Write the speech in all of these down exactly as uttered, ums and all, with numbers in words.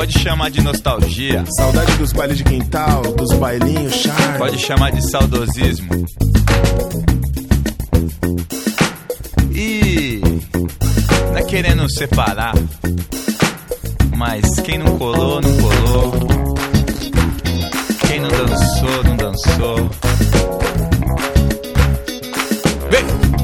Pode chamar de nostalgia. Saudade dos bailes de quintal, dos bailinhos, charme. Pode chamar de saudosismo. E não é querendo separar, mas quem não colou, não colou. Quem não dançou, não dançou. Vem!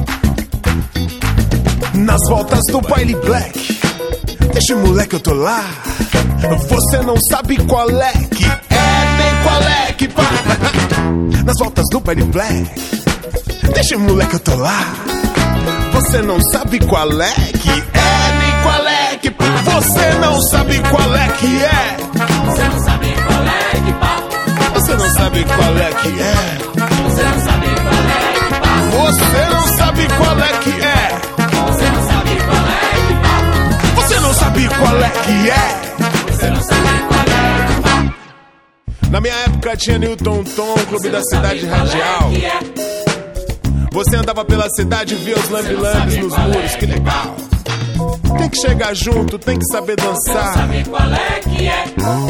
Nas voltas do baile black, deixa moleque, eu tô lá. Você não sabe qual é que é, nem qual é que pá. Nas voltas do baile black, deixa moleque, eu tô lá. Você não sabe qual é que é, nem qual é que pá. Você não sabe qual é que é. Você não sabe qual é que pá. Você não sabe qual é que é. Você não sabe qual é que pá. Você não sabe qual é que é. Você não sabe qual é que pá. Você não sabe qual é que é. Você não sabe qual é que pá. Na minha época tinha Newton Tom, Clube da Cidade Radial. Você andava pela cidade e via os lambi-lambis nos muros, que legal. Tem que chegar junto, tem que saber dançar. Você não sabe qual é que é.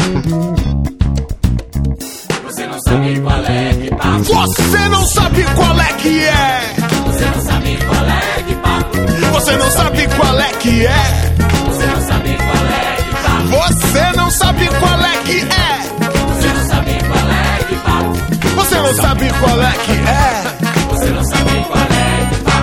Você não sabe qual é que pá. Você não sabe qual é que é. Você não sabe qual é que pá. Você não sabe qual é que é. Você não sabe qual é que pá. Você não sabe qual é que é. Você não sabe qual é que pá. Você não sabe qual é que é. Você não sabe qual é que pá.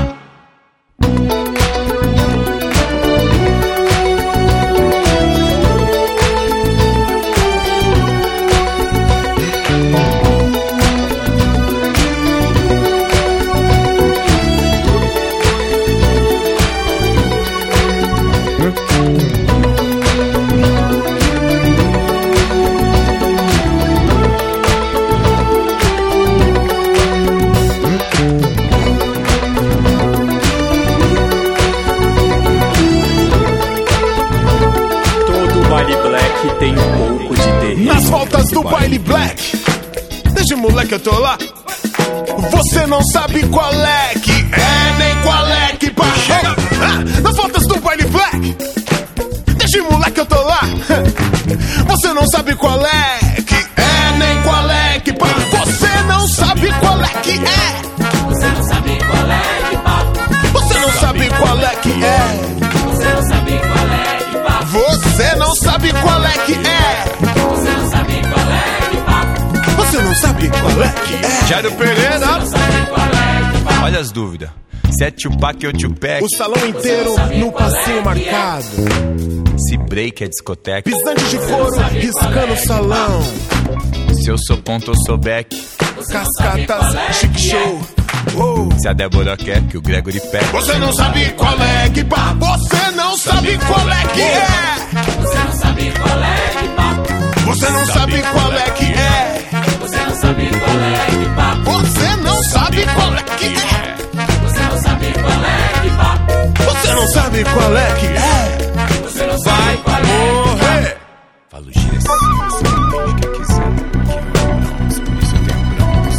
Tem um pouco de terreno. Nas voltas do baile black, desde moleque eu tô lá. Você não sabe qual é que é, nem qual é que pá. Ah, nas voltas do baile black, desde moleque eu tô lá. Você não sabe qual é que é, nem qual é que pá. Você não sabe qual é que é. Você não sabe qual é que pá. Você não sabe qual é que é. Você não sabe qual é que pá. Você não sabe qual é que é. Você não sabe qual é que pá. Você não sabe qual é que é. Jairo Pereira. Você não sabe qual é que pá. Olha as dúvidas. Se é Tupac ou Tupac. O salão inteiro no passeio marcado. Se break é discoteca. Pisante de couro riscando o salão. Se eu sou ponto ou sou back. Cascatas, chique show. Oh. Se a Débora quer que o Gregory pega. Você não sabe qual é que pá. Você não sabe qual é que é. Você não sabe qual é que pá. Você não sabe qual é que é. Você não sabe qual é que pá. Você não sabe qual é que é. Você não sabe qual é que pá. Você não sabe qual é que é. Você não sabe qual é que pá. Morrer. Falo gira assim, você entende o que quiser. Aqui não é brancos, por isso eu tenho brancos.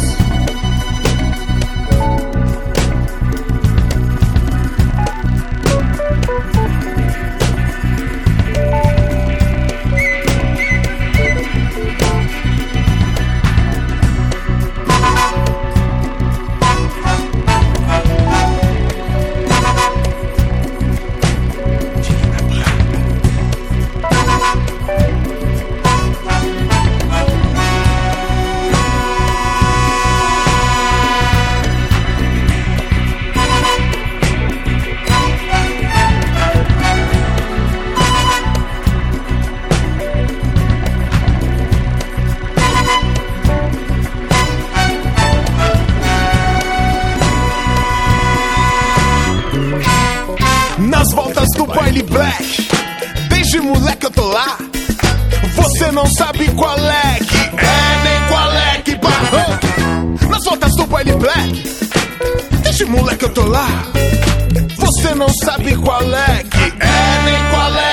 Nas voltas do baile black, desde moleque eu tô lá. Você não sabe qual é que é, nem qual é que pá. Nas voltas do baile black, desde moleque eu tô lá. Você não sabe qual é que é, nem qual é